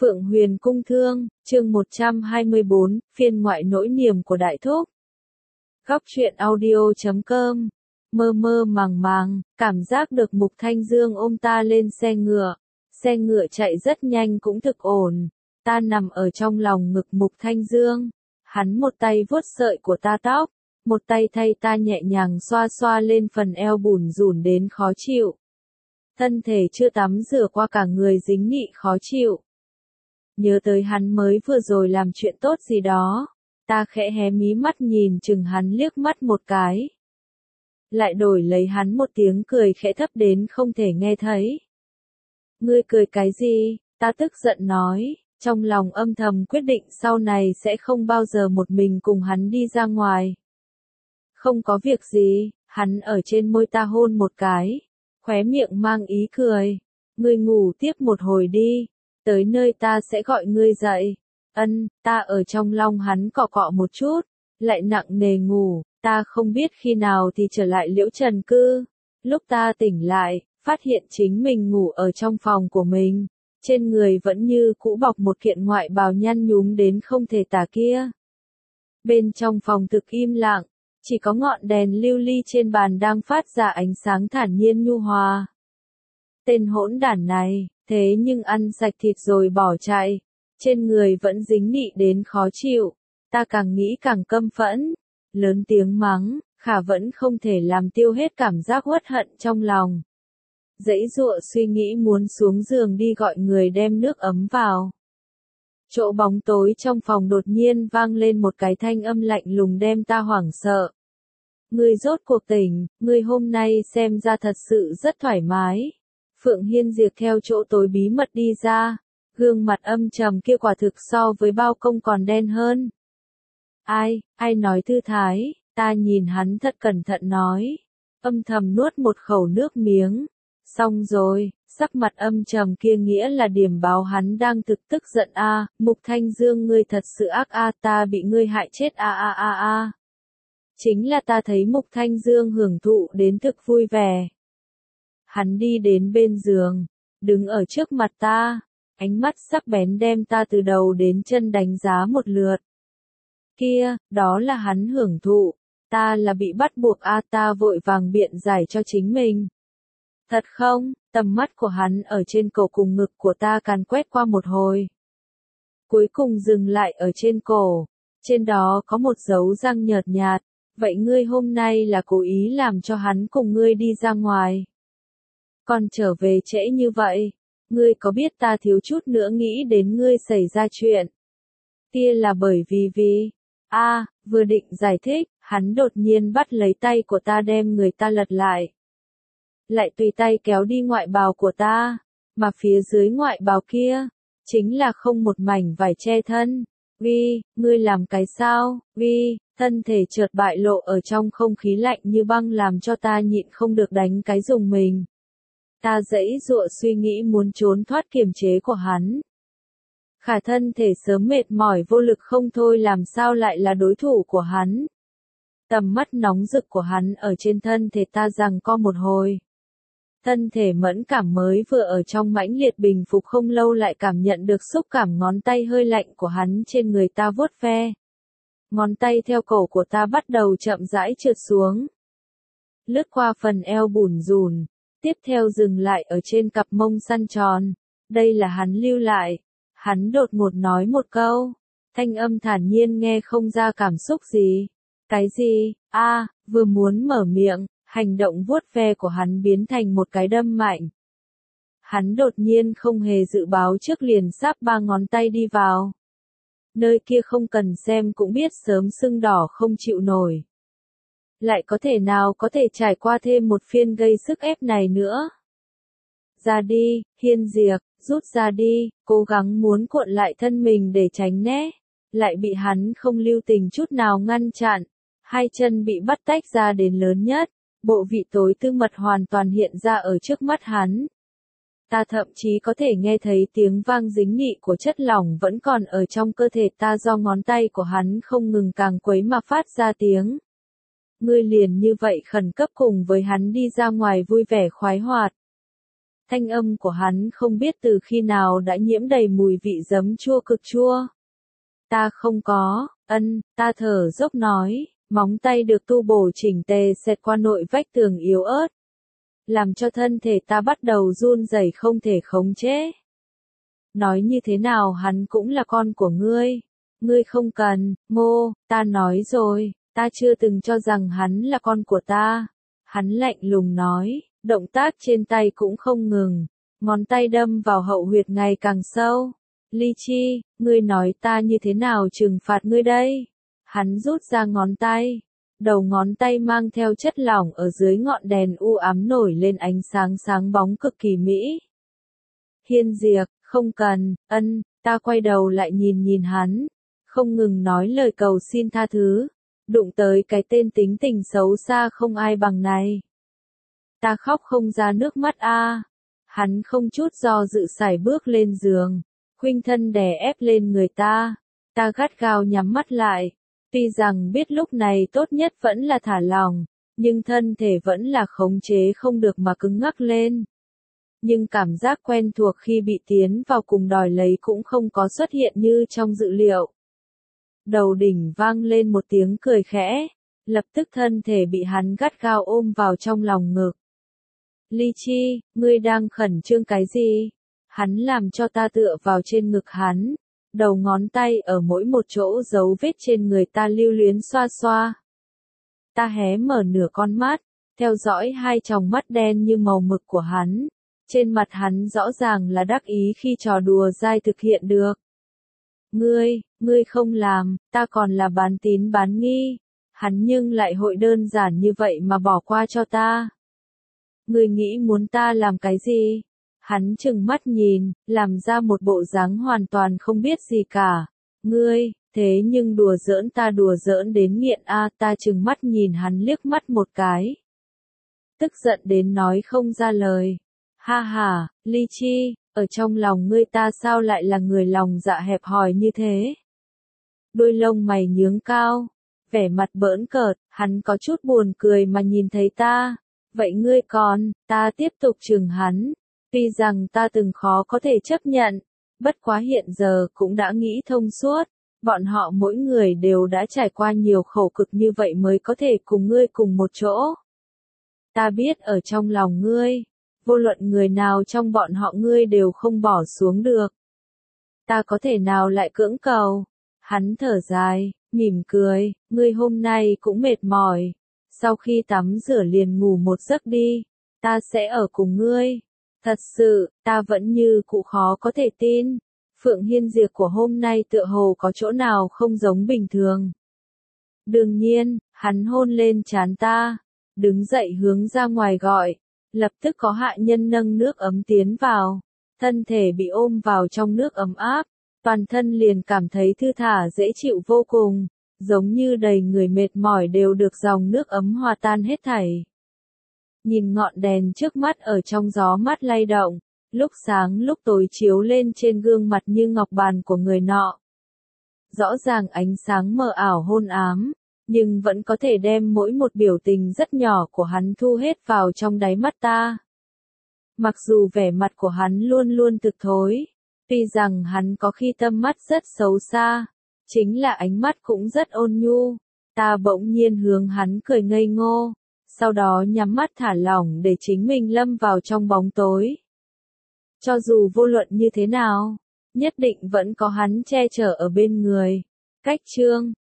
Phượng Huyền Cung Thương, chương 124, phiên ngoại nỗi niềm của Đại Thúc. Góc truyện audio.com. Mơ mơ màng màng, cảm giác được Mục Thanh Dương ôm ta lên xe ngựa. Xe ngựa chạy rất nhanh cũng thực ổn. Ta nằm ở trong lòng ngực Mục Thanh Dương. Hắn một tay vuốt sợi của ta tóc, một tay thay ta nhẹ nhàng xoa xoa lên phần eo bủn rủn đến khó chịu. Thân thể chưa tắm rửa qua cả người dính nị khó chịu. Nhớ tới hắn mới vừa rồi làm chuyện tốt gì đó, ta khẽ hé mí mắt nhìn chừng hắn liếc mắt một cái. Lại đổi lấy hắn một tiếng cười khẽ thấp đến không thể nghe thấy. Ngươi cười cái gì? Ta tức giận nói, trong lòng âm thầm quyết định sau này sẽ không bao giờ một mình cùng hắn đi ra ngoài. Không có việc gì, hắn ở trên môi ta hôn một cái, khóe miệng mang ý cười. Ngươi ngủ tiếp một hồi đi. Tới nơi ta sẽ gọi ngươi dậy. Ta ở trong lòng hắn cọ cọ một chút, lại nặng nề ngủ, ta không biết khi nào thì trở lại Liễu Trần Cư. Lúc ta tỉnh lại, phát hiện chính mình ngủ ở trong phòng của mình, trên người vẫn như cũ bọc một kiện ngoại bào nhăn nhúm đến không thể tả kia. Bên trong phòng thực im lặng, chỉ có ngọn đèn lưu ly trên bàn đang phát ra ánh sáng thản nhiên nhu hòa. Tên hỗn đản này, thế nhưng ăn sạch thịt rồi bỏ chạy, trên người vẫn dính nị đến khó chịu, ta càng nghĩ càng căm phẫn, lớn tiếng mắng, khả vẫn không thể làm tiêu hết cảm giác uất hận trong lòng. Giãy giụa suy nghĩ muốn xuống giường đi gọi người đem nước ấm vào. Chỗ bóng tối trong phòng đột nhiên vang lên một cái thanh âm lạnh lùng đem ta hoảng sợ. Ngươi rốt cuộc tỉnh, ngươi hôm nay xem ra thật sự rất thoải mái. Phượng Hiên Diệp theo chỗ tối bí mật đi ra, gương mặt âm trầm kia quả thực so với bao công còn đen hơn. Ai nói thư thái, ta nhìn hắn thật cẩn thận nói, âm thầm nuốt một khẩu nước miếng. Xong rồi, sắc mặt âm trầm kia nghĩa là điểm báo hắn đang thực tức giận a. Mục Thanh Dương ngươi thật sự ác a, ta bị ngươi hại chết a. Chính là ta thấy Mục Thanh Dương hưởng thụ đến thực vui vẻ. Hắn đi đến bên giường, đứng ở trước mặt ta, ánh mắt sắc bén đem ta từ đầu đến chân đánh giá một lượt. Kia, đó là hắn hưởng thụ, ta là bị bắt buộc ta vội vàng biện giải cho chính mình. Thật không? Tầm mắt của hắn ở trên cổ cùng ngực của ta càn quét qua một hồi. Cuối cùng dừng lại ở trên cổ, trên đó có một dấu răng nhợt nhạt, vậy ngươi hôm nay là cố ý làm cho hắn cùng ngươi đi ra ngoài. Còn trở về trễ như vậy, ngươi có biết ta thiếu chút nữa nghĩ đến ngươi xảy ra chuyện. Kia là bởi vì vừa định giải thích, hắn đột nhiên bắt lấy tay của ta đem người ta lật lại. Lại tùy tay kéo đi ngoại bào của ta, mà phía dưới ngoại bào kia, chính là không một mảnh vải che thân. Ngươi làm cái sao? Thân thể chợt bại lộ ở trong không khí lạnh như băng làm cho ta nhịn không được đánh cái rùng mình. Ta giãy giụa suy nghĩ muốn trốn thoát kiềm chế của hắn. Khả thân thể sớm mệt mỏi vô lực không thôi làm sao lại là đối thủ của hắn. Tầm mắt nóng rực của hắn ở trên thân thể ta giằng co một hồi. Thân thể mẫn cảm mới vừa ở trong mãnh liệt bình phục không lâu lại cảm nhận được xúc cảm ngón tay hơi lạnh của hắn trên người ta vuốt ve. Ngón tay theo cổ của ta bắt đầu chậm rãi trượt xuống. Lướt qua phần eo bủn rủn. Tiếp theo dừng lại ở trên cặp mông săn tròn. Đây là hắn lưu lại. Hắn đột ngột nói một câu. Thanh âm thản nhiên nghe không ra cảm xúc gì. Cái gì? Vừa muốn mở miệng, hành động vuốt ve của hắn biến thành một cái đâm mạnh. Hắn đột nhiên không hề dự báo trước liền sáp 3 ngón tay đi vào. Nơi kia không cần xem cũng biết sớm sưng đỏ không chịu nổi. Lại có thể nào có thể trải qua thêm một phiên gây sức ép này nữa. Ra đi, Hiên Diệp, rút ra đi, cố gắng muốn cuộn lại thân mình để tránh né. Lại bị hắn không lưu tình chút nào ngăn chặn. Hai chân bị bắt tách ra đến lớn nhất. Bộ vị tối tư mật hoàn toàn hiện ra ở trước mắt hắn. Ta thậm chí có thể nghe thấy tiếng vang dính nị của chất lỏng vẫn còn ở trong cơ thể ta do ngón tay của hắn không ngừng càng quấy mà phát ra tiếng. Ngươi liền như vậy khẩn cấp cùng với hắn đi ra ngoài vui vẻ khoái hoạt. Thanh âm của hắn không biết từ khi nào đã nhiễm đầy mùi vị giấm chua cực chua. Ta không có, ta thở dốc nói, móng tay được tu bổ chỉnh tề xẹt qua nội vách tường yếu ớt. Làm cho thân thể ta bắt đầu run rẩy không thể khống chế. Nói như thế nào hắn cũng là con của ngươi. Ngươi không cần, ta nói rồi, ta chưa từng cho rằng hắn là con của ta. Hắn lạnh lùng nói, động tác trên tay cũng không ngừng, ngón tay đâm vào hậu huyệt ngày càng sâu. Ly Chi, ngươi nói ta như thế nào trừng phạt ngươi đây? Hắn rút ra ngón tay, đầu ngón tay mang theo chất lỏng ở dưới ngọn đèn u ám nổi lên ánh sáng sáng bóng cực kỳ mỹ. Hiên Diệp, không cần, ta quay đầu lại nhìn hắn, không ngừng nói lời cầu xin tha thứ, đụng tới cái tên tính tình xấu xa không ai bằng này. Ta khóc không ra nước mắt a. Hắn không chút do dự sải bước lên giường, khuynh thân đè ép lên người ta gắt gao nhắm mắt lại. Tuy rằng biết lúc này tốt nhất vẫn là thả lỏng, nhưng thân thể vẫn là khống chế không được mà cứng ngắc lên. Nhưng cảm giác quen thuộc khi bị tiến vào cùng đòi lấy cũng không có xuất hiện như trong dự liệu. Đầu đỉnh vang lên một tiếng cười khẽ, lập tức thân thể bị hắn gắt gao ôm vào trong lòng ngực. Ly Chi, ngươi đang khẩn trương cái gì? Hắn làm cho ta tựa vào trên ngực hắn, đầu ngón tay ở mỗi một chỗ dấu vết trên người ta lưu luyến xoa xoa. Ta hé mở nửa con mắt, theo dõi hai tròng mắt đen như màu mực của hắn. Trên mặt hắn rõ ràng là đắc ý khi trò đùa dai thực hiện được. Ngươi không làm, ta còn là bán tín bán nghi. Hắn nhưng lại hội đơn giản như vậy mà bỏ qua cho ta. Ngươi nghĩ muốn ta làm cái gì? Hắn trừng mắt nhìn, làm ra một bộ dáng hoàn toàn không biết gì cả. Ngươi, thế nhưng đùa giỡn ta đùa giỡn đến nghiện a. Ta trừng mắt nhìn hắn liếc mắt một cái. Tức giận đến nói không ra lời. Ha ha, Ly Chi, ở trong lòng ngươi ta sao lại là người lòng dạ hẹp hòi như thế? Đôi lông mày nhướng cao, vẻ mặt bỡn cợt, hắn có chút buồn cười mà nhìn thấy ta. Vậy ngươi còn, ta tiếp tục chừng hắn. Tuy rằng ta từng khó có thể chấp nhận, bất quá hiện giờ cũng đã nghĩ thông suốt. Bọn họ mỗi người đều đã trải qua nhiều khổ cực như vậy mới có thể cùng ngươi cùng một chỗ. Ta biết ở trong lòng ngươi, vô luận người nào trong bọn họ ngươi đều không bỏ xuống được. Ta có thể nào lại cưỡng cầu? Hắn thở dài, mỉm cười, ngươi hôm nay cũng mệt mỏi. Sau khi tắm rửa liền ngủ một giấc đi, ta sẽ ở cùng ngươi. Thật sự, ta vẫn như cũ khó có thể tin. Phượng Hiên Diệp của hôm nay tựa hồ có chỗ nào không giống bình thường. Đương nhiên, hắn hôn lên trán ta, đứng dậy hướng ra ngoài gọi. Lập tức có hạ nhân nâng nước ấm tiến vào. Thân thể bị ôm vào trong nước ấm áp, toàn thân liền cảm thấy thư thả dễ chịu vô cùng, giống như đầy người mệt mỏi đều được dòng nước ấm hòa tan hết thảy. Nhìn ngọn đèn trước mắt ở trong gió mát lay động, lúc sáng lúc tối chiếu lên trên gương mặt như ngọc bàn của người nọ. Rõ ràng ánh sáng mờ ảo hôn ám, nhưng vẫn có thể đem mỗi một biểu tình rất nhỏ của hắn thu hết vào trong đáy mắt ta. Mặc dù vẻ mặt của hắn luôn luôn thực thối, tuy rằng hắn có khi tâm mắt rất xấu xa, chính là ánh mắt cũng rất ôn nhu. Ta bỗng nhiên hướng hắn cười ngây ngô, sau đó nhắm mắt thả lỏng để chính mình lâm vào trong bóng tối. Cho dù vô luận như thế nào, nhất định vẫn có hắn che chở ở bên người. Cách chương